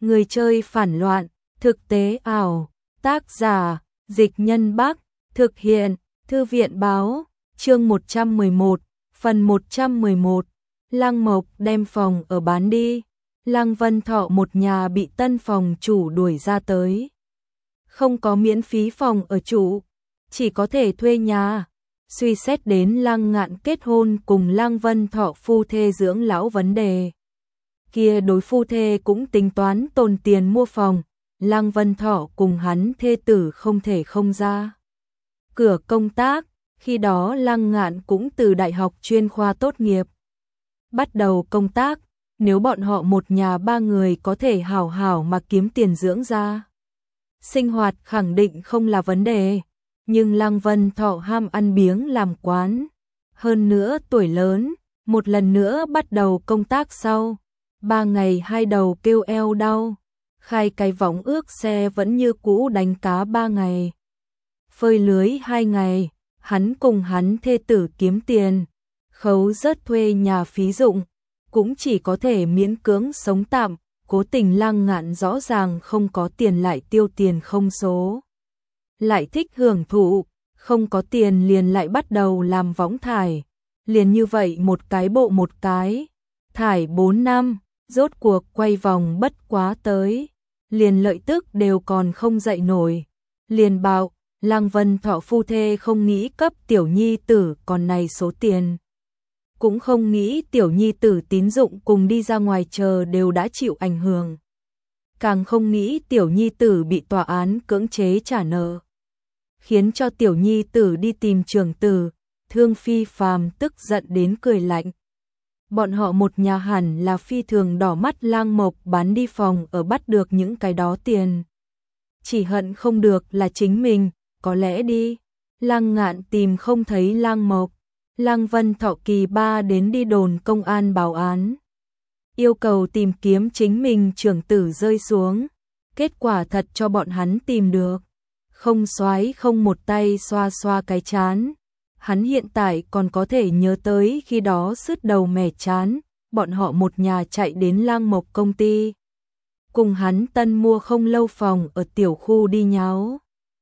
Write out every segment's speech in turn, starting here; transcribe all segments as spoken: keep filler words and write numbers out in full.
Người chơi phản loạn, thực tế ảo, tác giả, Dịch Nhân Bắc, thực hiện, Thư viện báo, chương một trăm mười một, phần một trăm mười một, Lăng Mộc đem phòng ở bán đi. Lăng Vân Thọ một nhà bị tân phòng chủ đuổi ra tới. Không có miễn phí phòng ở chủ, chỉ có thể thuê nhà. Suy xét đến Lăng Ngạn kết hôn cùng Lăng Vân Thọ phu thê dưỡng lão vấn đề. Kia đối phu thê cũng tính toán tồn tiền mua phòng, Lăng Vân Thọ cùng hắn thê tử không thể không ra cửa công tác, khi đó Lăng Ngạn cũng từ đại học chuyên khoa tốt nghiệp. Bắt đầu công tác, nếu bọn họ một nhà ba người có thể hảo hảo mà kiếm tiền dưỡng ra. Sinh hoạt khẳng định không là vấn đề, nhưng Lăng Vân Thọ ham ăn biếng làm quán. Hơn nữa tuổi lớn, một lần nữa bắt đầu công tác sau. Ba ngày hai đầu kêu eo đau, khai cái võng ước xe vẫn như cũ đánh cá ba ngày. Phơi lưới hai ngày, hắn cùng hắn thê tử kiếm tiền, khấu rớt thuê nhà phí dụng, cũng chỉ có thể miễn cưỡng sống tạm. Cố tình Lăng Ngạn rõ ràng không có tiền lại tiêu tiền không số. Lại thích hưởng thụ, không có tiền liền lại bắt đầu làm võng thải. Liền như vậy một cái bộ một cái, thải bốn năm, rốt cuộc quay vòng bất quá tới. Liền lợi tức đều còn không dậy nổi. Liền bảo, Lăng Vân Thọ phu thê không nghĩ cấp tiểu nhi tử còn này số tiền. Cũng không nghĩ tiểu nhi tử tín dụng cùng đi ra ngoài chờ đều đã chịu ảnh hưởng. Càng không nghĩ tiểu nhi tử bị tòa án cưỡng chế trả nợ. Khiến cho tiểu nhi tử đi tìm trưởng tử, Thương Phi Phàm tức giận đến cười lạnh. Bọn họ một nhà hẳn là phi thường đỏ mắt Lăng Mộc bán đi phòng ở bắt được những cái đó tiền. Chỉ hận không được là chính mình, có lẽ đi. Lăng Ngạn tìm không thấy Lăng Mộc. Lăng Vân Thọ kỳ ba đến đi đồn công an báo án. Yêu cầu tìm kiếm chính mình trưởng tử rơi xuống. Kết quả thật cho bọn hắn tìm được. Không soái không một tay xoa xoa cái chán. Hắn hiện tại còn có thể nhớ tới khi đó sứt đầu mẻ chán, bọn họ một nhà chạy đến Lăng Mộc công ty. Cùng hắn tân mua không lâu phòng ở tiểu khu đi nháo.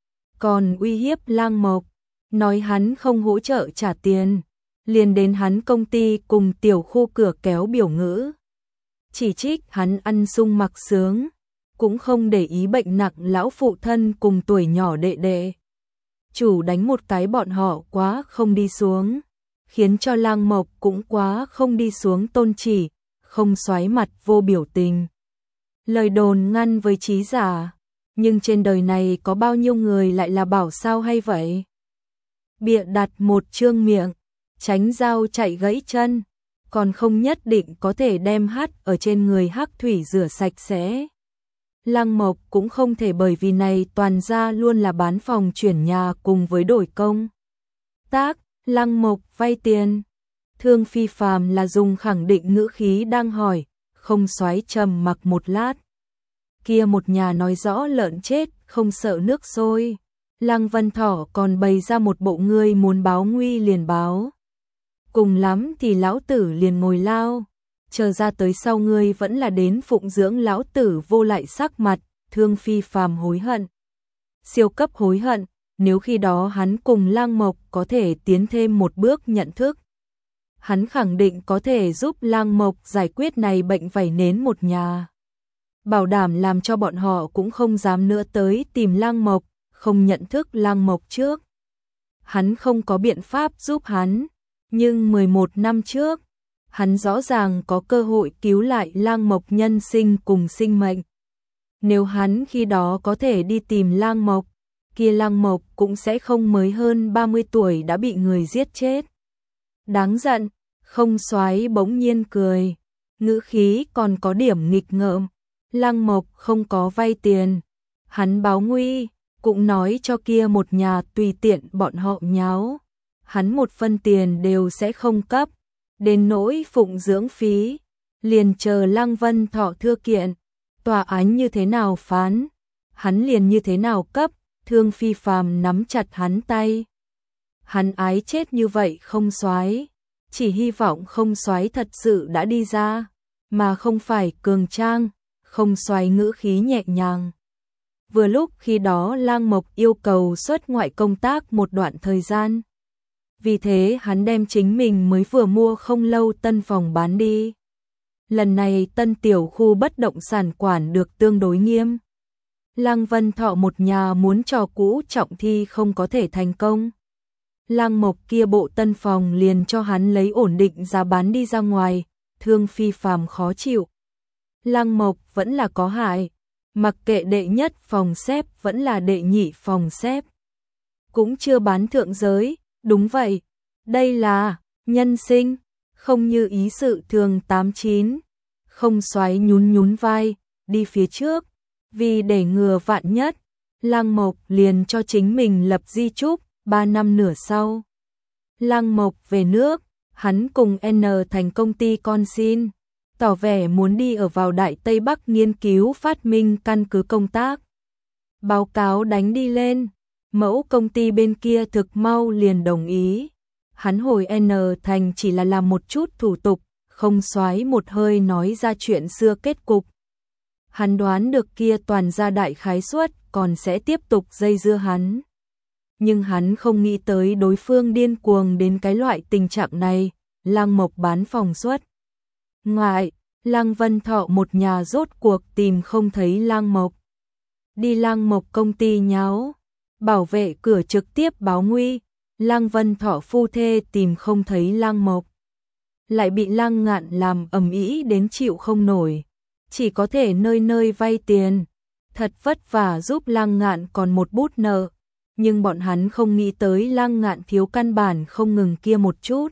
Còn uy hiếp Lăng Mộc, nói hắn không hỗ trợ trả tiền. Liền đến hắn công ty cùng tiểu khu cửa kéo biểu ngữ. Chỉ trích hắn ăn sung mặc sướng, cũng không để ý bệnh nặng lão phụ thân cùng tuổi nhỏ đệ đệ. Chủ đánh một cái bọn họ quá không đi xuống, khiến cho Lăng Mộc cũng quá không đi xuống tôn chỉ, không xoáy mặt vô biểu tình. Lời đồn ngăn với trí giả, nhưng trên đời này có bao nhiêu người lại là bảo sao hay vậy? Bịa đặt một trương miệng, tránh dao chạy gãy chân, còn không nhất định có thể đem hát ở trên người hắc thủy rửa sạch sẽ. Lăng Mộc cũng không thể bởi vì này toàn ra luôn là bán phòng chuyển nhà cùng với đổi công tác. Lăng Mộc vay tiền. Thương Phi Phàm là dùng khẳng định ngữ khí đang hỏi, không xoáy trầm mặc một lát. Kia một nhà nói rõ lợn chết, không sợ nước sôi. Lăng Vân Thọ còn bày ra một bộ ngươi muốn báo nguy liền báo. Cùng lắm thì lão tử liền ngồi lao. Chờ ra tới sau ngươi vẫn là đến phụng dưỡng lão tử vô lại sắc mặt. Thương Phi Phàm hối hận. Siêu cấp hối hận, nếu khi đó hắn cùng Lăng Mộc có thể tiến thêm một bước nhận thức. Hắn khẳng định có thể giúp Lăng Mộc giải quyết này bệnh vảy nến một nhà. Bảo đảm làm cho bọn họ cũng không dám nữa tới tìm Lăng Mộc, không nhận thức Lăng Mộc trước. Hắn không có biện pháp giúp hắn, nhưng mười một năm trước, hắn rõ ràng có cơ hội cứu lại Lăng Mộc nhân sinh cùng sinh mệnh. Nếu hắn khi đó có thể đi tìm Lăng Mộc, kia Lăng Mộc cũng sẽ không mới hơn ba mươi tuổi đã bị người giết chết. Đáng giận, không xoáy bỗng nhiên cười, ngữ khí còn có điểm nghịch ngợm. Lăng Mộc không có vay tiền, hắn báo nguy, cũng nói cho kia một nhà tùy tiện bọn họ nháo. Hắn một phân tiền đều sẽ không cấp, đến nỗi phụng dưỡng phí, liền chờ Lăng Vân Thọ thưa kiện, tòa án như thế nào phán, hắn liền như thế nào cấp. Thương Phi Phàm nắm chặt hắn tay. Hắn ái chết như vậy không soái, chỉ hy vọng không soái thật sự đã đi ra, mà không phải cường trang, không xoáy ngữ khí nhẹ nhàng. Vừa lúc khi đó Lang Mộc yêu cầu xuất ngoại công tác một đoạn thời gian. Vì thế hắn đem chính mình mới vừa mua không lâu tân phòng bán đi. Lần này tân tiểu khu bất động sản quản được tương đối nghiêm. Lăng Vân Thọ một nhà muốn trò cũ trọng thi không có thể thành công. Lang Mộc kia bộ tân phòng liền cho hắn lấy ổn định giá bán đi ra ngoài, thương phi phàm khó chịu. Lang Mộc vẫn là có hại, mặc kệ đệ nhất phòng xếp vẫn là đệ nhị phòng xếp. Cũng chưa bán thượng giới, đúng vậy, đây là nhân sinh, không như ý sự thường tám chín. Không xoáy nhún nhún vai, đi phía trước, vì để ngừa vạn nhất, Lang Mộc liền cho chính mình lập di chúc, ba năm nửa sau. Lang Mộc về nước, hắn cùng N thành công ty con xin, tỏ vẻ muốn đi ở vào Đại Tây Bắc nghiên cứu phát minh căn cứ công tác. Báo cáo đánh đi lên, mẫu công ty bên kia thực mau liền đồng ý. Hắn hồi N thành chỉ là làm một chút thủ tục, không xoáy một hơi nói ra chuyện xưa kết cục. Hắn đoán được kia toàn gia đại khái suất còn sẽ tiếp tục dây dưa hắn. Nhưng hắn không nghĩ tới đối phương điên cuồng đến cái loại tình trạng này, Lang Mộc bán phòng suất. Ngoại, Lăng Vân Thọ một nhà rốt cuộc tìm không thấy Lang Mộc. Đi Lang Mộc công ty nháo, bảo vệ cửa trực tiếp báo nguy, Lăng Vân Thọ phu thê tìm không thấy Lang Mộc. Lại bị Lăng Ngạn làm ầm ĩ đến chịu không nổi, chỉ có thể nơi nơi vay tiền, thật vất vả giúp Lăng Ngạn còn một bút nợ, nhưng bọn hắn không nghĩ tới Lăng Ngạn thiếu căn bản không ngừng kia một chút.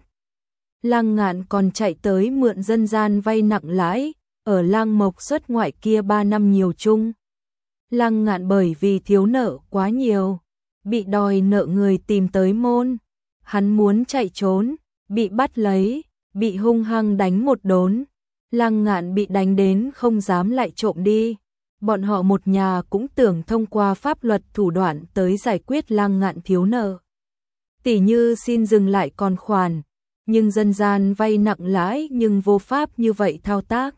Lăng Ngạn còn chạy tới mượn dân gian vay nặng lãi, ở Lang Mộc xuất ngoại kia ba năm nhiều chung. Lăng Ngạn bởi vì thiếu nợ quá nhiều, bị đòi nợ người tìm tới môn, hắn muốn chạy trốn, bị bắt lấy, bị hung hăng đánh một đốn. Lăng Ngạn bị đánh đến không dám lại trộm đi. Bọn họ một nhà cũng tưởng thông qua pháp luật thủ đoạn tới giải quyết Lăng Ngạn thiếu nợ. Tỷ như xin dừng lại còn khoản, nhưng dân gian vay nặng lãi nhưng vô pháp như vậy thao tác.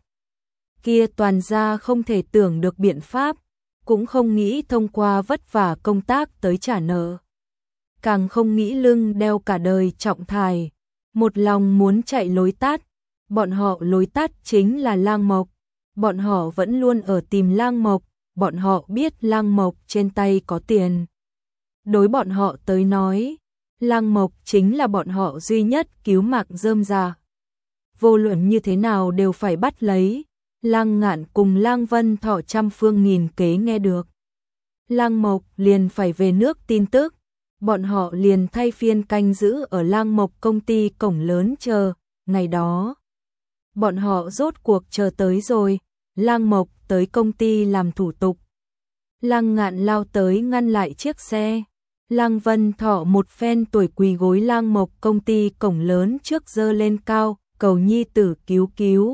Kia toàn gia không thể tưởng được biện pháp, cũng không nghĩ thông qua vất vả công tác tới trả nợ. Càng không nghĩ lưng đeo cả đời trọng thai, một lòng muốn chạy lối tắt. Bọn họ lối tắt chính là Lang Mộc, bọn họ vẫn luôn ở tìm Lang Mộc, bọn họ biết Lang Mộc trên tay có tiền. Đối bọn họ tới nói, Lang Mộc chính là bọn họ duy nhất cứu mạng rơm rà. Vô luận như thế nào đều phải bắt lấy. Lăng Ngạn cùng Lang Vân Thọ trăm phương nghìn kế nghe được. Lang Mộc liền phải về nước tin tức, bọn họ liền thay phiên canh giữ ở Lang Mộc công ty cổng lớn chờ, ngày đó. Bọn họ rốt cuộc chờ tới rồi, Lang Mộc tới công ty làm thủ tục. Lăng Ngạn lao tới ngăn lại chiếc xe. Lăng Vân Thọ một phen tuổi quỳ gối Lang Mộc công ty cổng lớn trước giơ lên cao, cầu nhi tử cứu cứu.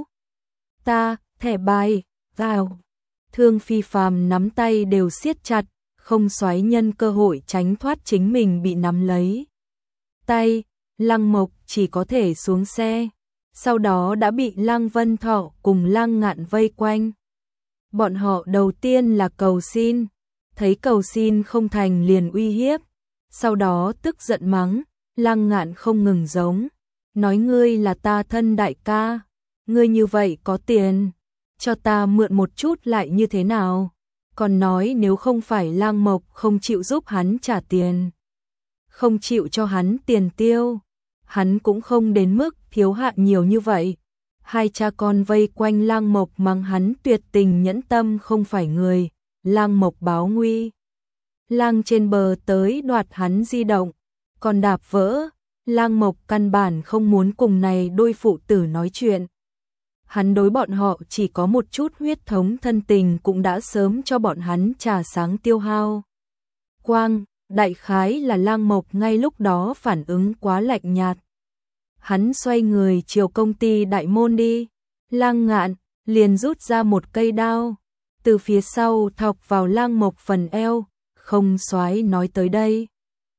Ta, thẻ bài, vào. Thương Phi Phàm nắm tay đều siết chặt, không xoáy nhân cơ hội tránh thoát chính mình bị nắm lấy. Tay, Lăng Mộc chỉ có thể xuống xe. Sau đó đã bị Lăng Vân Thọ cùng Lăng Ngạn vây quanh. Bọn họ đầu tiên là cầu xin, thấy cầu xin không thành liền uy hiếp, sau đó tức giận mắng, Lăng Ngạn không ngừng giống, nói ngươi là ta thân đại ca, ngươi như vậy có tiền, cho ta mượn một chút lại như thế nào, còn nói nếu không phải Lang Mộc không chịu giúp hắn trả tiền, không chịu cho hắn tiền tiêu, hắn cũng không đến mức thiếu hạn nhiều như vậy. Hai cha con vây quanh Lang Mộc mắng hắn tuyệt tình nhẫn tâm không phải người. Lang Mộc báo nguy. Lang trên bờ tới đoạt hắn di động, còn đạp vỡ. Lang Mộc căn bản không muốn cùng này đôi phụ tử nói chuyện. Hắn đối bọn họ chỉ có một chút huyết thống thân tình cũng đã sớm cho bọn hắn trà sáng tiêu hao. Quang, đại khái là Lang Mộc ngay lúc đó phản ứng quá lạnh nhạt. Hắn xoay người chiều công ty đại môn đi. Lăng Ngạn liền rút ra một cây đao, từ phía sau thọc vào Lang Mộc phần eo, không xoáy nói tới đây.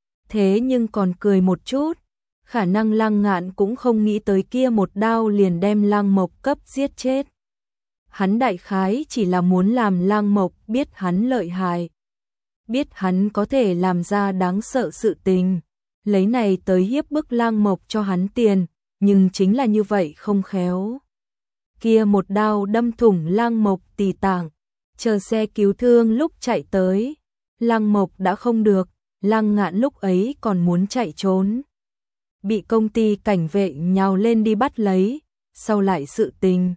Thế nhưng còn cười một chút, khả năng Lăng Ngạn cũng không nghĩ tới kia một đao liền đem Lang Mộc cấp giết chết. Hắn đại khái chỉ là muốn làm Lang Mộc biết hắn lợi hại, biết hắn có thể làm ra đáng sợ sự tình, lấy này tới hiếp bức Lang Mộc cho hắn tiền, nhưng chính là như vậy không khéo. Kia một đao đâm thủng Lang Mộc tỳ tạng, chờ xe cứu thương lúc chạy tới, Lang Mộc đã không được, Lang Ngạn lúc ấy còn muốn chạy trốn. Bị công ty cảnh vệ nhào lên đi bắt lấy, sau lại sự tình.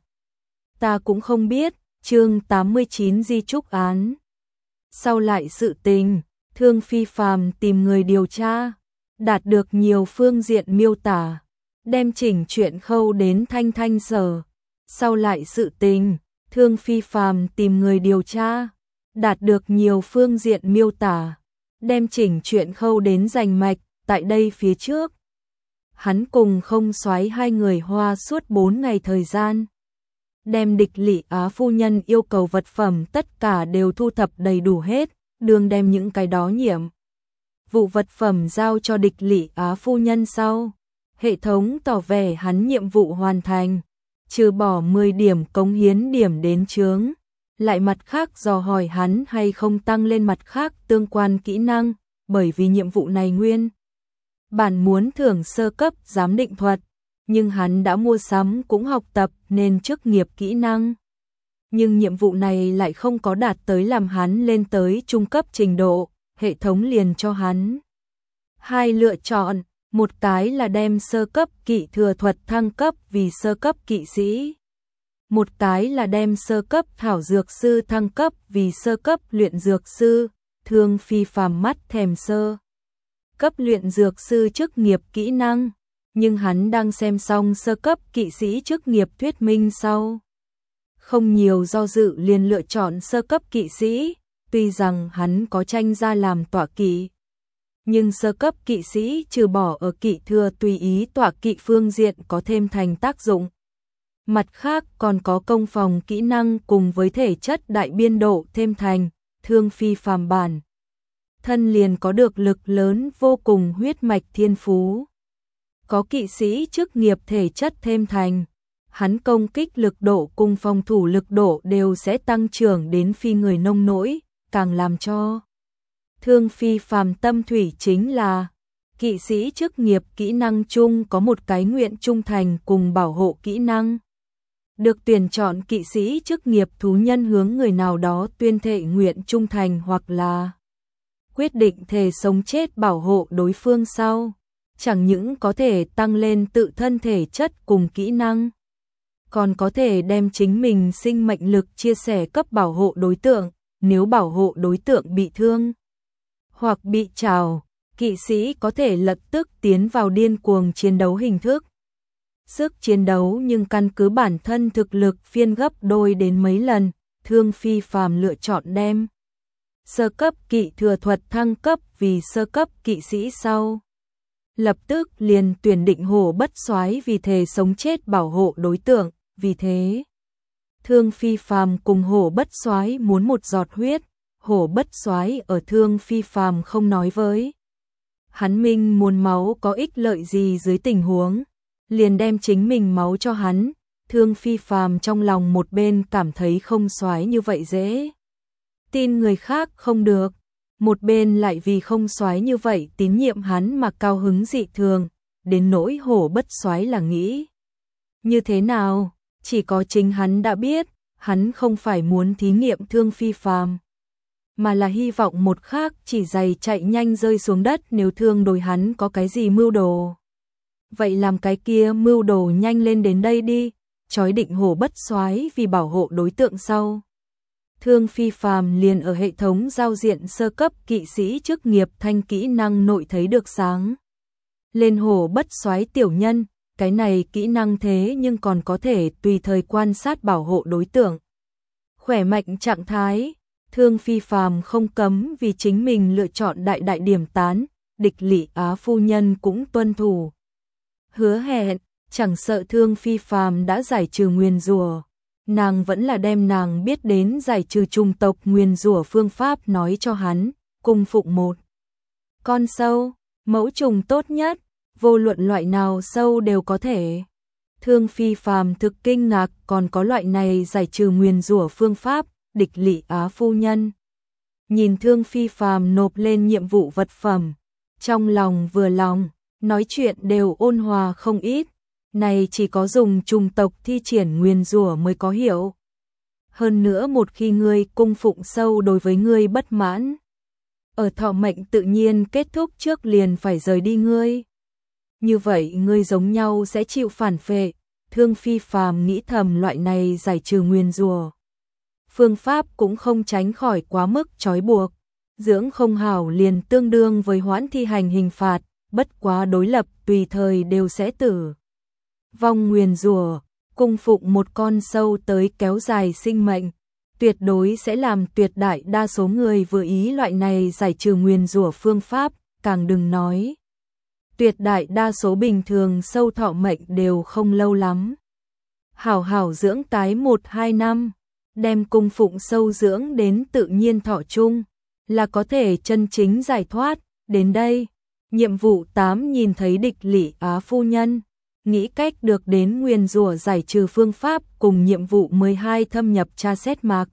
Ta cũng không biết, chương tám mươi chín di trúc án. Sau lại sự tình, Thương Phi Phàm tìm người điều tra, đạt được nhiều phương diện miêu tả, đem chỉnh chuyện khâu đến thanh thanh sở. Sau lại sự tình, Thương Phi Phàm tìm người điều tra, đạt được nhiều phương diện miêu tả, đem chỉnh chuyện khâu đến rành mạch, tại đây phía trước. Hắn cùng Không Soái hai người hoa suốt bốn ngày thời gian, đem Địch Lị Á phu nhân yêu cầu vật phẩm tất cả đều thu thập đầy đủ hết, đường đem những cái đó nhiệm vụ vật phẩm giao cho Địch Lị Á phu nhân sau. Hệ thống tỏ vẻ hắn nhiệm vụ hoàn thành, trừ bỏ mười điểm cống hiến điểm đến chướng, lại mặt khác dò hỏi hắn hay không tăng lên mặt khác tương quan kỹ năng, bởi vì nhiệm vụ này nguyên bản muốn thưởng sơ cấp giám định thuật, nhưng hắn đã mua sắm cũng học tập nên chức nghiệp kỹ năng. Nhưng nhiệm vụ này lại không có đạt tới làm hắn lên tới trung cấp trình độ, hệ thống liền cho hắn hai lựa chọn, một cái là đem sơ cấp kỵ thừa thuật thăng cấp vì sơ cấp kỵ sĩ, một cái là đem sơ cấp thảo dược sư thăng cấp vì sơ cấp luyện dược sư. Thương Phi Phàm mắt thèm sơ cấp luyện dược sư chức nghiệp kỹ năng, nhưng hắn đang xem xong sơ cấp kỵ sĩ chức nghiệp thuyết minh sau, không nhiều do dự liền lựa chọn sơ cấp kỵ sĩ. Tuy rằng hắn có tranh ra làm tọa kỵ, nhưng sơ cấp kỵ sĩ trừ bỏ ở kỵ thừa tùy ý tọa kỵ phương diện có thêm thành tác dụng, mặt khác còn có công phòng kỹ năng cùng với thể chất đại biên độ thêm thành. Thương Phi Phàm bản thân liền có được lực lớn vô cùng huyết mạch thiên phú, có kỵ sĩ chức nghiệp thể chất thêm thành, hắn công kích lực độ cùng phòng thủ lực độ đều sẽ tăng trưởng đến phi người nông nỗi, càng làm cho Thương Phi Phàm tâm thủy chính là kỵ sĩ chức nghiệp kỹ năng chung có một cái nguyện trung thành cùng bảo hộ kỹ năng. Được tuyển chọn kỵ sĩ chức nghiệp thú nhân hướng người nào đó tuyên thệ nguyện trung thành hoặc là quyết định thề sống chết bảo hộ đối phương sau, chẳng những có thể tăng lên tự thân thể chất cùng kỹ năng, còn có thể đem chính mình sinh mệnh lực chia sẻ cấp bảo hộ đối tượng, nếu bảo hộ đối tượng bị thương hoặc bị trào, kỵ sĩ có thể lập tức tiến vào điên cuồng chiến đấu hình thức. Sức chiến đấu nhưng căn cứ bản thân thực lực phiên gấp đôi đến mấy lần, Thương Phi Phàm lựa chọn đem sơ cấp kỵ thừa thuật thăng cấp vì sơ cấp kỵ sĩ sau. Lập tức liền tuyển định Hổ Bất Soái vì thề sống chết bảo hộ đối tượng, vì thế Thương Phi Phàm cùng Hổ Bất Soái muốn một giọt huyết, Hổ Bất Soái ở Thương Phi Phàm không nói với hắn minh muốn máu có ích lợi gì dưới tình huống, liền đem chính mình máu cho hắn. Thương Phi Phàm trong lòng một bên cảm thấy không soái như vậy dễ tin người khác không được, một bên lại vì không soái như vậy tín nhiệm hắn mà cao hứng dị thường, đến nỗi Hổ Bất Soái là nghĩ như thế nào, chỉ có chính hắn đã biết. Hắn không phải muốn thí nghiệm Thương Phi Phàm, mà là hy vọng một khác chỉ giày chạy nhanh rơi xuống đất nếu thương đối hắn có cái gì mưu đồ. Vậy làm cái kia mưu đồ nhanh lên đến đây đi, chói định Hổ Bất Soái vì bảo hộ đối tượng sau. Thương Phi Phàm liền ở hệ thống giao diện sơ cấp kỵ sĩ chức nghiệp thanh kỹ năng nội thấy được sáng lên Hổ Bất Soái tiểu nhân, cái này kỹ năng thế nhưng còn có thể tùy thời quan sát bảo hộ đối tượng. Khỏe mạnh trạng thái, Thương Phi Phàm không cấm vì chính mình lựa chọn đại đại điểm tán, Địch Lị Á phu nhân cũng tuân thủ hứa hẹn, chẳng sợ Thương Phi Phàm đã giải trừ nguyền rủa, nàng vẫn là đem nàng biết đến giải trừ trùng tộc nguyền rủa phương pháp nói cho hắn, cung phụng một con sâu, mẫu trùng tốt nhất, vô luận loại nào sâu đều có thể Thương Phi Phàm thực kinh ngạc, còn có loại này giải trừ nguyền rủa phương pháp. Địch Lị Á phu nhân nhìn Thương Phi Phàm nộp lên nhiệm vụ vật phẩm, trong lòng vừa lòng, nói chuyện đều ôn hòa không ít. Này chỉ có dùng trùng tộc thi triển nguyền rủa mới có hiệu. Hơn nữa một khi ngươi cung phụng sâu đối với ngươi bất mãn, ở thọ mệnh tự nhiên kết thúc trước liền phải rời đi ngươi. Như vậy ngươi giống nhau sẽ chịu phản phệ. Thương Phi Phàm nghĩ thầm loại này giải trừ nguyền rủa phương pháp cũng không tránh khỏi quá mức trói buộc. Dưỡng không hảo liền tương đương với hoãn thi hành hình phạt, bất quá đối lập tùy thời đều sẽ tử vong nguyền rủa. Cung phụng một con sâu tới kéo dài sinh mệnh, tuyệt đối sẽ làm tuyệt đại đa số người vừa ý loại này giải trừ nguyền rủa phương pháp, càng đừng nói. Tuyệt đại đa số bình thường sâu thọ mệnh đều không lâu lắm. Hảo hảo dưỡng tái một hai năm, đem cung phụng sâu dưỡng đến tự nhiên thọ chung, là có thể chân chính giải thoát. Đến đây, nhiệm vụ tám nhìn thấy Địch Lị Á phu nhân, nghĩ cách được đến nguyền rủa giải trừ phương pháp cùng nhiệm vụ mười hai thâm nhập tra xét mạc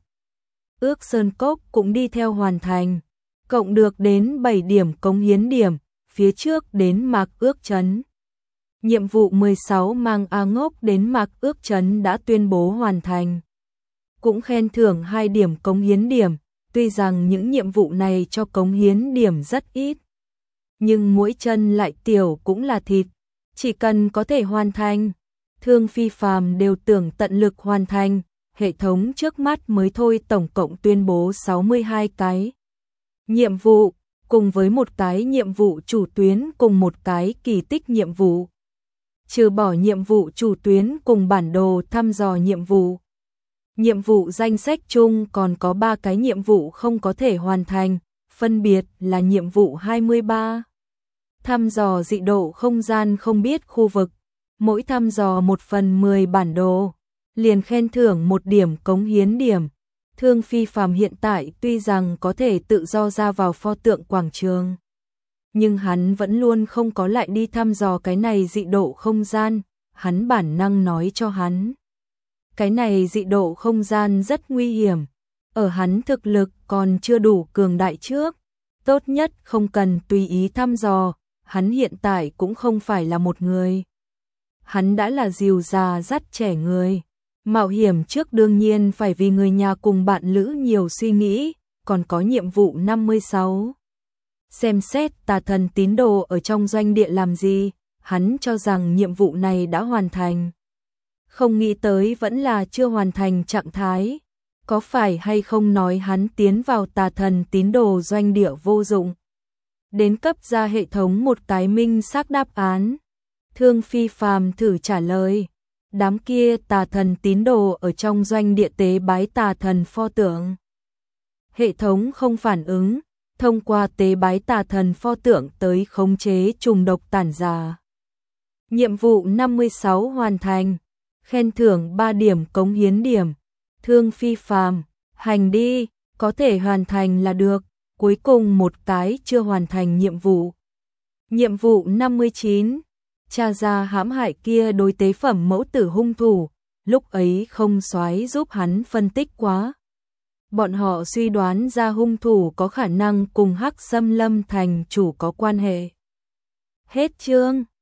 ước sơn cốc cũng đi theo hoàn thành, cộng được đến bảy điểm cống hiến điểm, phía trước đến mạc ước trấn. Nhiệm vụ mười sáu mang A Ngốc đến mạc ước trấn đã tuyên bố hoàn thành, cũng khen thưởng hai điểm cống hiến điểm. Tuy rằng những nhiệm vụ này cho cống hiến điểm rất ít, nhưng mỗi chân lại tiểu cũng là thịt, chỉ cần có thể hoàn thành, Thương Phi Phàm đều tưởng tận lực hoàn thành. Hệ thống trước mắt mới thôi tổng cộng tuyên bố sáu mươi hai cái nhiệm vụ, cùng với một cái nhiệm vụ chủ tuyến cùng một cái kỳ tích nhiệm vụ. Trừ bỏ nhiệm vụ chủ tuyến cùng bản đồ thăm dò nhiệm vụ, nhiệm vụ danh sách chung còn có ba cái nhiệm vụ không có thể hoàn thành, phân biệt là nhiệm vụ hai mươi ba. Thăm dò dị độ không gian không biết khu vực, mỗi thăm dò một phần mười bản đồ, liền khen thưởng một điểm cống hiến điểm. Thương Phi Phàm hiện tại tuy rằng có thể tự do ra vào pho tượng quảng trường, nhưng hắn vẫn luôn không có lại đi thăm dò cái này dị độ không gian. Hắn bản năng nói cho hắn, cái này dị độ không gian rất nguy hiểm, ở hắn thực lực còn chưa đủ cường đại trước, tốt nhất không cần tùy ý thăm dò. Hắn hiện tại cũng không phải là một người, hắn đã là dìu già dắt trẻ người. Mạo hiểm trước đương nhiên phải vì người nhà cùng bạn lữ nhiều suy nghĩ. Còn có nhiệm vụ năm mươi sáu, xem xét tà thần tín đồ ở trong doanh địa làm gì. Hắn cho rằng nhiệm vụ này đã hoàn thành, không nghĩ tới vẫn là chưa hoàn thành trạng thái. Có phải hay không nói hắn tiến vào tà thần tín đồ doanh địa vô dụng? Đến cấp ra hệ thống một cái minh xác đáp án. Thương Phi Phàm thử trả lời, đám kia tà thần tín đồ ở trong doanh địa tế bái tà thần pho tượng. Hệ thống không phản ứng, thông qua tế bái tà thần pho tượng tới khống chế trùng độc tản ra. Nhiệm vụ năm mươi sáu hoàn thành, khen thưởng ba điểm cống hiến điểm. Thương Phi Phàm, hành đi, có thể hoàn thành là được. Cuối cùng một cái chưa hoàn thành nhiệm vụ. Nhiệm vụ năm mươi chín, tra ra hãm hại kia đối tế phẩm mẫu tử hung thủ, lúc ấy không soái giúp hắn phân tích quá. Bọn họ suy đoán ra hung thủ có khả năng cùng Hắc Xâm Lâm thành chủ có quan hệ. Hết chương.